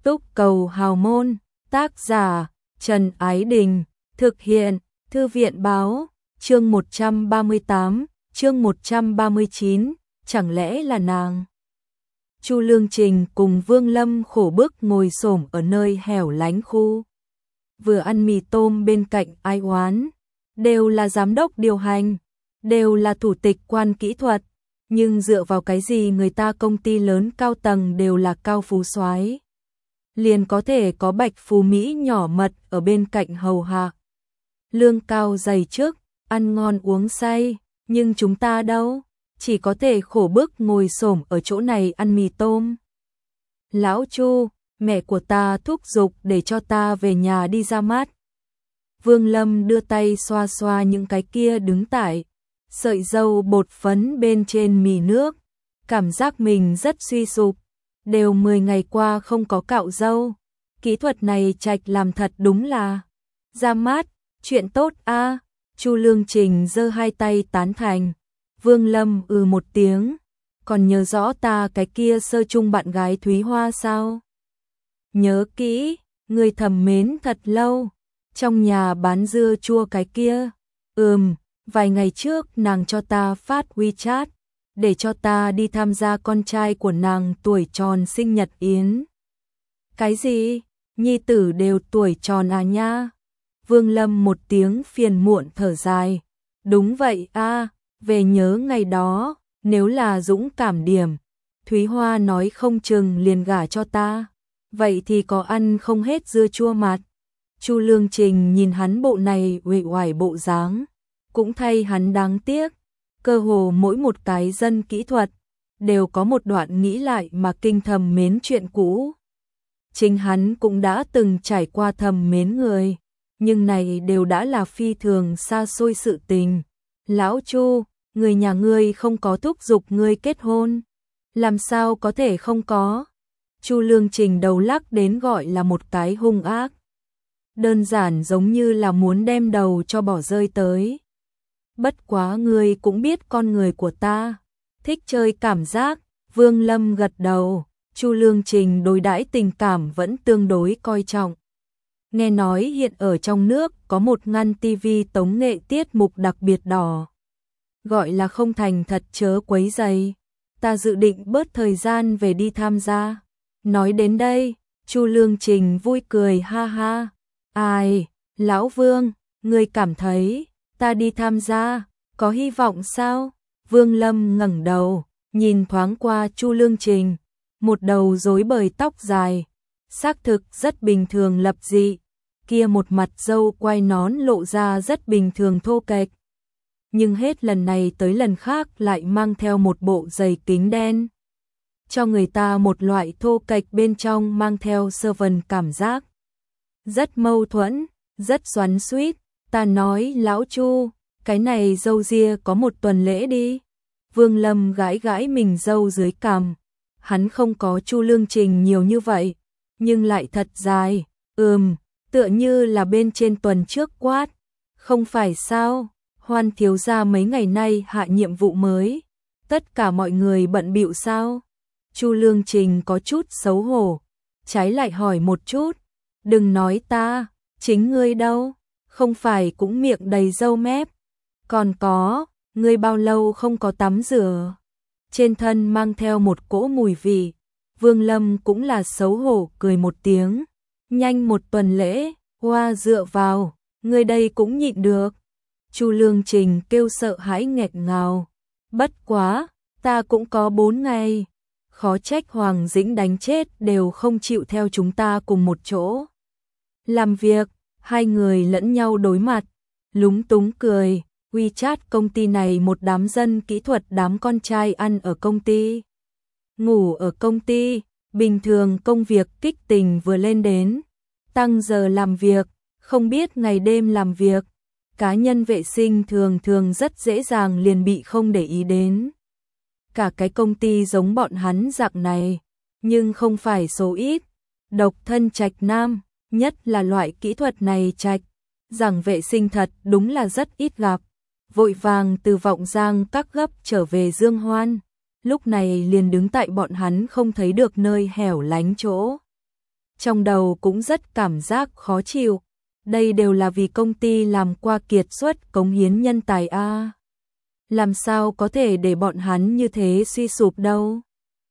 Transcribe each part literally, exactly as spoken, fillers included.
Túc Cầu Hào Môn, tác giả Trần Ái Đình, thực hiện Thư viện Báo, chương một trăm ba mươi tám, chương một trăm ba mươi chín, chẳng lẽ là nàng? Chu Lương Trình cùng Vương Lâm khổ bức ngồi xổm ở nơi hẻo lánh khu. Vừa ăn mì tôm bên cạnh Ai Oán, đều là giám đốc điều hành, đều là thủ tịch quan kỹ thuật, nhưng dựa vào cái gì người ta công ty lớn cao tầng đều là cao phú soái, liền có thể có bạch phú Mỹ nhỏ mật ở bên cạnh hầu hạ. Lương cao dày chức, ăn ngon uống say, nhưng chúng ta đâu, chỉ có thể khổ bức ngồi xổm ở chỗ này ăn mì tôm. Lão Chu, mẹ của ta thúc giục để cho ta về nhà đi ra mắt. Vương Lâm đưa tay xoa xoa những cái kia đứng tại sợi dâu bột phấn bên trên mì nước, cảm giác mình rất suy sụp, đều mười ngày qua không có cạo râu, kỹ thuật này Trạch làm thật đúng là ra mắt, chuyện tốt a. Chu Lương Trình giơ hai tay tán thành. Vương Lâm ừ một tiếng, còn nhớ rõ ta cái kia sơ chung bạn gái Thúy Hoa sao? Nhớ kỹ, người thầm mến thật lâu, trong nhà bán dưa chua cái kia. Ừm, vài ngày trước nàng cho ta phát WeChat, để cho ta đi tham gia con trai của nàng tuổi tròn sinh nhật yến. Cái gì? Nhi tử đều tuổi tròn à nha? Vương Lâm một tiếng phiền muộn thở dài. Đúng vậy a, về nhớ ngày đó, nếu là dũng cảm điểm, Thúy Hoa nói không chừng liền gả cho ta, vậy thì có ăn không hết dưa chua mặt. Chu Lương Trình nhìn hắn bộ này uể oải bộ dáng, cũng thay hắn đáng tiếc, cơ hồ mỗi một cái dân kỹ thuật đều có một đoạn nghĩ lại mà kinh thầm mến chuyện cũ. Chính hắn cũng đã từng trải qua thầm mến người, nhưng này đều đã là phi thường xa xôi sự tình. Lão Chu, người nhà ngươi không có thúc giục ngươi kết hôn, làm sao có thể không có? Chu Lương Trình đầu lắc đến gọi là một cái hung ác, đơn giản giống như là muốn đem đầu cho bỏ rơi tới. Bất quá ngươi cũng biết con người của ta, thích chơi cảm giác. Vương Lâm gật đầu. Chu Lương Trình đối đãi tình cảm vẫn tương đối coi trọng. Nghe nói hiện ở trong nước có một ngăn tivi tống nghệ tiết mục đặc biệt đỏ, gọi là không thành thật chớ quấy rầy. Ta dự định bớt thời gian về đi tham gia. Nói đến đây, Chu Lương Trình vui cười ha ha. Ai, Lão Vương, ngươi cảm thấy ta đi tham gia có hy vọng sao? Vương Lâm ngẩng đầu, nhìn thoáng qua Chu Lương Trình, một đầu rối bời tóc dài, xác thực rất bình thường lập dị, kia một mặt râu quai nón lộ ra rất bình thường thô kệch. Nhưng hết lần này tới lần khác lại mang theo một bộ giày kính đen, cho người ta một loại thô kệch bên trong mang theo sơ vần cảm giác. Rất mâu thuẫn, rất xoắn xuýt. Ta nói Lão Chu, cái này râu ria có một tuần lễ đi. Vương Lâm gãi gãi mình râu dưới cằm, hắn không có Chu Lương Trình nhiều như vậy, nhưng lại thật dài. Ừm, tựa như là bên trên tuần trước quát. Không phải sao? Hoan thiếu gia mấy ngày nay hạ nhiệm vụ mới, tất cả mọi người bận bịu sao? Chu Lương Trình có chút xấu hổ, trái lại hỏi một chút. Đừng nói ta, chính ngươi đâu, không phải cũng miệng đầy râu mép. Còn có, ngươi bao lâu không có tắm rửa? Trên thân mang theo một cỗ mùi vị. Vương Lâm cũng là xấu hổ cười một tiếng. Nhanh một tuần lễ, hoa dựa vào, ngươi đây cũng nhịn được. Chu Lương Trình kêu sợ hãi nghẹt ngào. Bất quá, ta cũng có bốn ngày. Khó trách Hoàng Dĩnh đánh chết đều không chịu theo chúng ta cùng một chỗ làm việc. Hai người lẫn nhau đối mặt, lúng túng cười. WeChat công ty này một đám dân kỹ thuật, đám con trai ăn ở công ty, ngủ ở công ty, bình thường công việc kích tình vừa lên đến, tăng giờ làm việc, không biết ngày đêm làm việc, cá nhân vệ sinh thường thường rất dễ dàng liền bị không để ý đến. Cả cái công ty giống bọn hắn dạng này, nhưng không phải số ít. Độc thân trạch nam, nhất là loại kỹ thuật này trạch, rằng vệ sinh thật đúng là rất ít gặp. Vội vàng từ Vọng Giang các gấp trở về Dương Hoan, lúc này liền đứng tại bọn hắn không thấy được nơi hẻo lánh chỗ. trong đầu cũng rất cảm giác khó chịu. Đây đều là vì công ty làm qua kiệt xuất cống hiến nhân tài a. Làm sao có thể để bọn hắn như thế suy sụp đâu.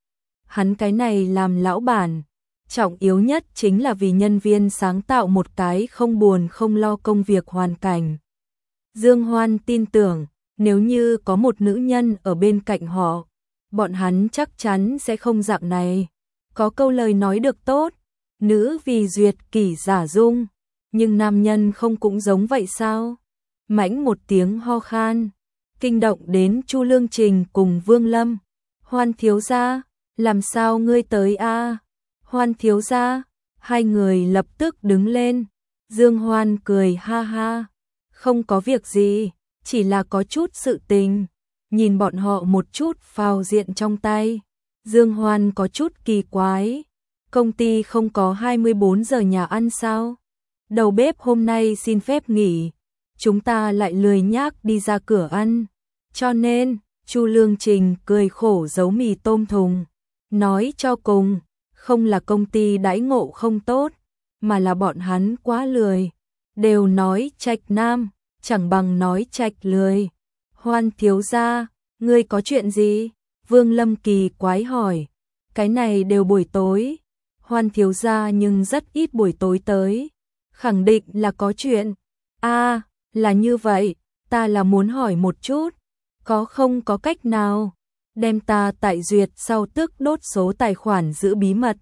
Hắn cái này làm lão bản, trọng yếu nhất chính là vì nhân viên sáng tạo một cái không buồn không lo công việc hoàn cảnh. Dương Hoan tin tưởng, nếu như có một nữ nhân ở bên cạnh họ, bọn hắn chắc chắn sẽ không dạng này. Có câu lời nói được tốt, nữ vì duyệt kỷ giả dung, nhưng nam nhân không cũng giống vậy sao? Mãnh một tiếng ho khan, kinh động đến Chu Lương Trình cùng Vương Lâm. Hoan thiếu gia, làm sao ngươi tới a? Hoan thiếu gia, hai người lập tức đứng lên. Dương Hoan cười ha ha, không có việc gì, chỉ là có chút sự tình. Nhìn bọn họ một chút phào diện trong tay, Dương Hoan có chút kỳ quái. Công ty không có hai mươi bốn giờ nhà ăn sao? Đầu bếp hôm nay xin phép nghỉ, chúng ta lại lười nhác đi ra cửa ăn. Cho nên, Chu Lương Trình cười khổ giấu mì tôm thùng, nói cho cùng, không là công ty đãi ngộ không tốt, mà là bọn hắn quá lười. Đều nói trạch nam, chẳng bằng nói trạch lười. Hoan thiếu gia, ngươi có chuyện gì? Vương Lâm kỳ quái hỏi. Cái này đều buổi tối. Hoan thiếu gia nhưng rất ít buổi tối tới. Khẳng định là có chuyện. A, à, là như vậy, ta là muốn hỏi một chút. Có không có cách nào đem ta tại duyệt sau tức đốt số tài khoản giữ bí mật.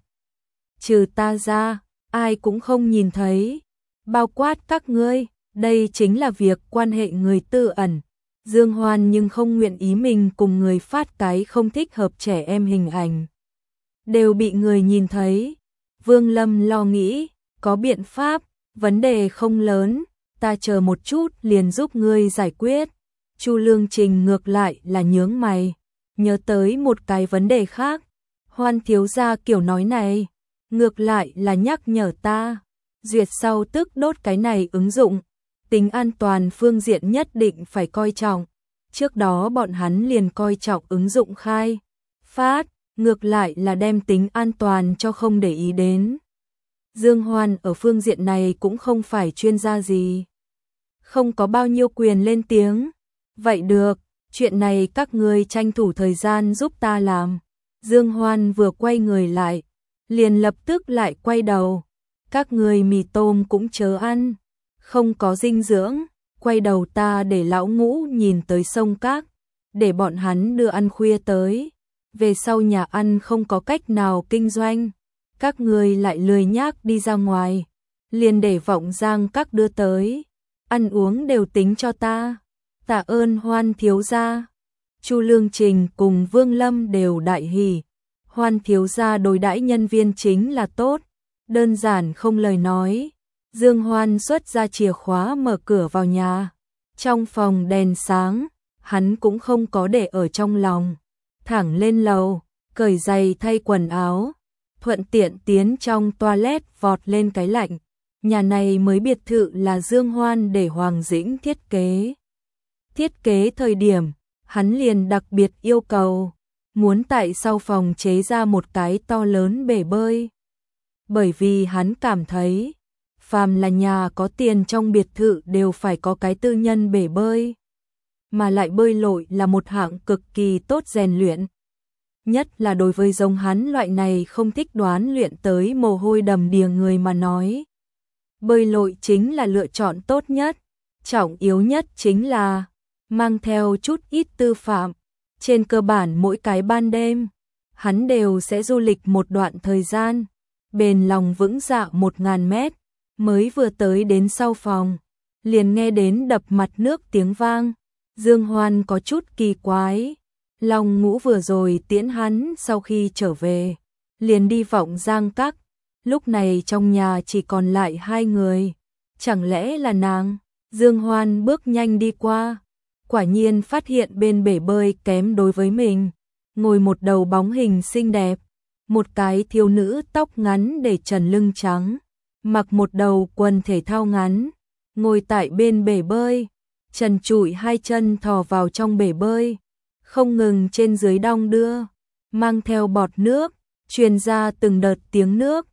Trừ ta ra, ai cũng không nhìn thấy. Bao quát các ngươi, đây chính là việc quan hệ người tư ẩn. Dương Hoan nhưng không nguyện ý mình cùng người phát cái không thích hợp trẻ em hình ảnh. Đều bị người nhìn thấy. Vương Lâm lo nghĩ, có biện pháp, vấn đề không lớn, ta chờ một chút liền giúp ngươi giải quyết. Chu Lương Trình ngược lại là nhướng mày, nhớ tới một cái vấn đề khác. Hoan thiếu gia kiểu nói này, ngược lại là nhắc nhở ta. Duyệt sau tức đốt cái này ứng dụng, tính an toàn phương diện nhất định phải coi trọng. Trước đó bọn hắn liền coi trọng ứng dụng khai phát, ngược lại là đem tính an toàn cho không để ý đến. Dương Hoan ở phương diện này cũng không phải chuyên gia gì, không có bao nhiêu quyền lên tiếng. Vậy được, chuyện này các ngươi tranh thủ thời gian giúp ta làm. Dương Hoan vừa quay người lại, liền lập tức lại quay đầu. Các ngươi mì tôm cũng chớ ăn, không có dinh dưỡng. Quay đầu ta để lão Ngũ nhìn tới sông Các, để bọn hắn đưa ăn khuya tới. Về sau nhà ăn không có cách nào kinh doanh, các ngươi lại lười nhác đi ra ngoài, liền để Vọng Giang Các đưa tới. Ăn uống đều tính cho ta. Tạ ơn Hoan thiếu gia. Chu Lương Trình cùng Vương Lâm đều đại hỉ. Hoan thiếu gia đối đãi nhân viên chính là tốt, đơn giản không lời nói. Dương Hoan xuất ra chìa khóa mở cửa vào nhà. Trong phòng đèn sáng, hắn cũng không có để ở trong lòng. Thẳng lên lầu, cởi giày thay quần áo, thuận tiện tiến trong toilet vọt lên cái lạnh. Nhà này mới biệt thự là Dương Hoan để Hoàng Dĩnh thiết kế. Thiết kế thời điểm, hắn liền đặc biệt yêu cầu, muốn tại sau phòng chế ra một cái to lớn bể bơi. Bởi vì hắn cảm thấy, phàm là nhà có tiền trong biệt thự đều phải có cái tư nhân bể bơi. Mà lại bơi lội là một hạng cực kỳ tốt rèn luyện. Nhất là đối với giống hắn loại này không thích đoán luyện tới mồ hôi đầm đìa người mà nói. Bơi lội chính là lựa chọn tốt nhất. Trọng yếu nhất chính là mang theo chút ít tư phạm. Trên cơ bản mỗi cái ban đêm, hắn đều sẽ du lịch một đoạn thời gian, bền lòng vững dạ một ngàn mét. Mới vừa tới đến sau phòng, liền nghe đến đập mặt nước tiếng vang. Dương Hoan có chút kỳ quái. Long Ngũ vừa rồi tiễn hắn sau khi trở về, liền đi Vọng Giang Các. Lúc này trong nhà chỉ còn lại hai người. Chẳng lẽ là nàng? Dương Hoan bước nhanh đi qua, quả nhiên phát hiện bên bể bơi kém đối với mình, ngồi một đầu bóng hình xinh đẹp, một cái thiếu nữ tóc ngắn để trần lưng trắng, mặc một đầu quần thể thao ngắn, ngồi tại bên bể bơi, trần trụi hai chân thò vào trong bể bơi, không ngừng trên dưới đong đưa, mang theo bọt nước, truyền ra từng đợt tiếng nước.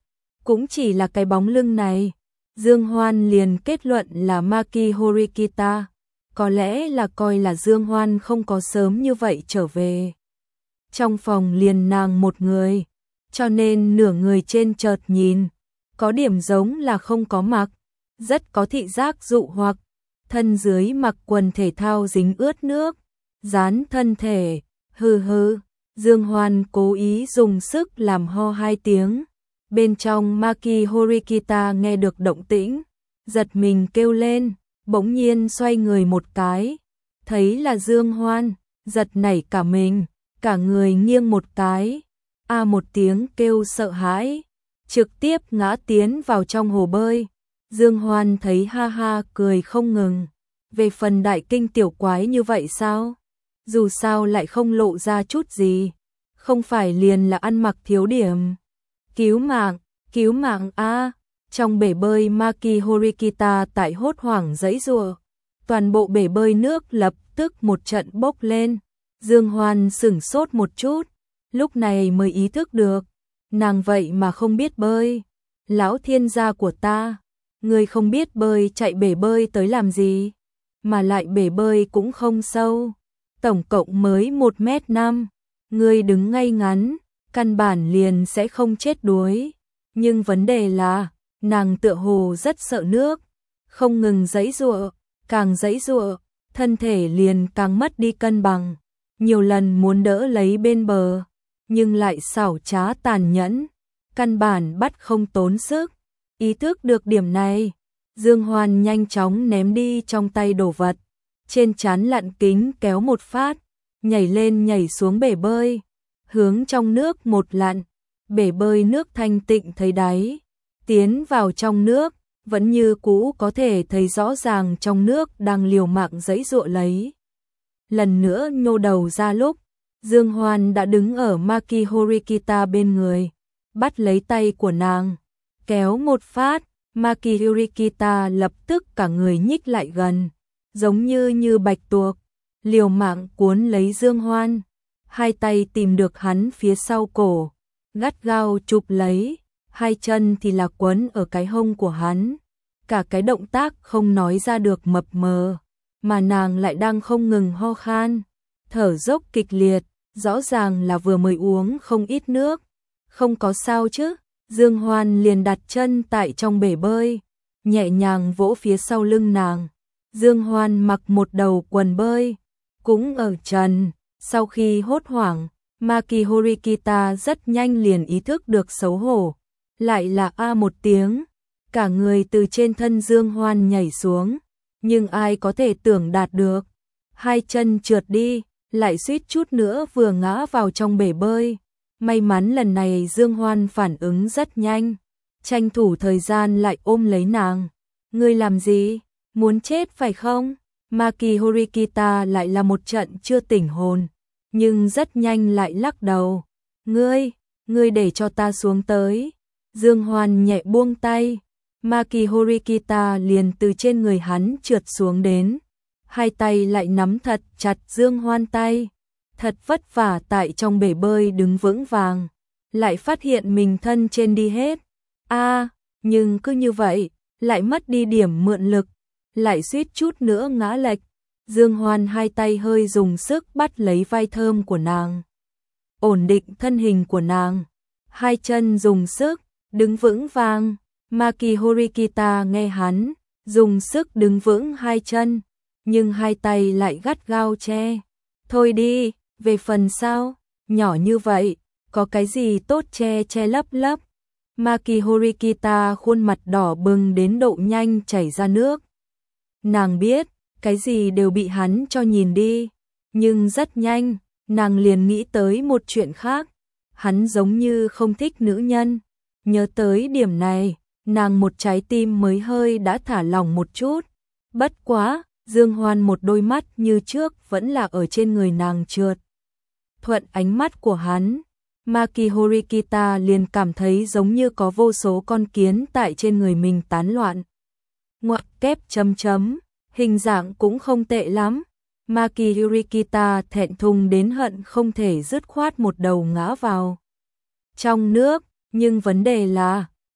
cũng chỉ là cái bóng lưng này. Dương Hoan liền kết luận là Maki Horikita, có lẽ là coi là Dương Hoan không có sớm như vậy trở về. Trong phòng liền nàng một người, cho nên nửa người trên chợt nhìn, có điểm giống là không có mặc, rất có thị giác dụ hoặc, thân dưới mặc quần thể thao dính ướt nước, dán thân thể, hừ hừ. Dương Hoan cố ý dùng sức làm ho hai tiếng. Bên trong Maki Horikita nghe được động tĩnh, giật mình kêu lên, bỗng nhiên xoay người một cái, thấy là Dương Hoan, giật nảy cả mình, cả người nghiêng một cái, a một tiếng kêu sợ hãi, trực tiếp ngã tiến vào trong hồ bơi. Dương Hoan thấy ha ha cười không ngừng, về phần đại kinh tiểu quái như vậy sao? Dù sao lại không lộ ra chút gì, không phải liền là ăn mặc thiếu điểm. Cứu mạng, cứu mạng a! Trong bể bơi Maki Horikita tại hốt hoảng giãy giụa, toàn bộ bể bơi nước lập tức một trận bốc lên. Dương Hoan sửng sốt một chút, lúc này mới ý thức được, nàng vậy mà không biết bơi. Lão thiên gia của ta, người không biết bơi chạy bể bơi tới làm gì? Mà lại bể bơi cũng không sâu, tổng cộng mới một mét năm, người đứng ngay ngắn, căn bản liền sẽ không chết đuối. Nhưng vấn đề là, nàng tựa hồ rất sợ nước, không ngừng giãy giụa, càng giãy giụa, thân thể liền càng mất đi cân bằng, nhiều lần muốn đỡ lấy bên bờ, nhưng lại xảo trá tàn nhẫn, căn bản bắt không tốn sức. Ý thức được điểm này, Dương Hoan nhanh chóng ném đi trong tay đồ vật, trên trán lặn kính kéo một phát, nhảy lên nhảy xuống bể bơi, hướng trong nước một lặn, bể bơi nước thanh tịnh thấy đáy, tiến vào trong nước, vẫn như cũ có thể thấy rõ ràng trong nước đang liều mạng giãy giụa lấy. Lần nữa nhô đầu ra lúc, Dương Hoan đã đứng ở Maki Horikita bên người, bắt lấy tay của nàng, kéo một phát, Maki Horikita lập tức cả người nhích lại gần, giống như như bạch tuộc, liều mạng cuốn lấy Dương Hoan, hai tay tìm được hắn phía sau cổ, gắt gao chụp lấy, hai chân thì là quấn ở cái hông của hắn, cả cái động tác không nói ra được mập mờ, mà nàng lại đang không ngừng ho khan, thở dốc kịch liệt, rõ ràng là vừa mới uống không ít nước. Không có sao chứ? Dương Hoan liền đặt chân tại trong bể bơi, nhẹ nhàng vỗ phía sau lưng nàng. Dương Hoan mặc một đầu quần bơi, cũng ở trần, sau khi hốt hoảng, Maki Horikita rất nhanh liền ý thức được xấu hổ, lại là a một tiếng, cả người từ trên thân Dương Hoan nhảy xuống, nhưng ai có thể tưởng đạt được, hai chân trượt đi, lại suýt chút nữa vừa ngã vào trong bể bơi. May mắn lần này Dương Hoan phản ứng rất nhanh, tranh thủ thời gian lại ôm lấy nàng. Ngươi làm gì? Muốn chết phải không? Maki Horikita lại là một trận chưa tỉnh hồn, nhưng rất nhanh lại lắc đầu. Ngươi, ngươi để cho ta xuống tới. Dương Hoan nhẹ buông tay, Maki Horikita liền từ trên người hắn trượt xuống đến, hai tay lại nắm thật chặt Dương Hoan tay. Thật vất vả tại trong bể bơi đứng vững vàng, lại phát hiện mình thân trên đi hết. A, à, nhưng cứ như vậy, lại mất đi điểm mượn lực, lại suýt chút nữa ngã lệch. Dương Hoan hai tay hơi dùng sức bắt lấy vai thơm của nàng, ổn định thân hình của nàng, hai chân dùng sức, đứng vững vàng. Maki Horikita nghe hắn, dùng sức đứng vững hai chân, nhưng hai tay lại gắt gao che. Thôi đi, về phần sau, nhỏ như vậy, có cái gì tốt che che lấp lấp. Maki Horikita khuôn mặt đỏ bừng đến độ nhanh chảy ra nước. Nàng biết, cái gì đều bị hắn cho nhìn đi, nhưng rất nhanh, nàng liền nghĩ tới một chuyện khác. Hắn giống như không thích nữ nhân. Nhớ tới điểm này, nàng một trái tim mới hơi đã thả lỏng một chút. Bất quá, Dương Hoan một đôi mắt như trước vẫn là ở trên người nàng trượt. Thuận ánh mắt của hắn, Maki Horikita liền cảm thấy giống như có vô số con kiến tại trên người mình tán loạn. Ngoặc kép chấm chấm, hình dạng cũng không tệ lắm. Maki Horikita thẹn thùng đến hận không thể dứt khoát một đầu ngã vào trong nước, nhưng vấn đề là,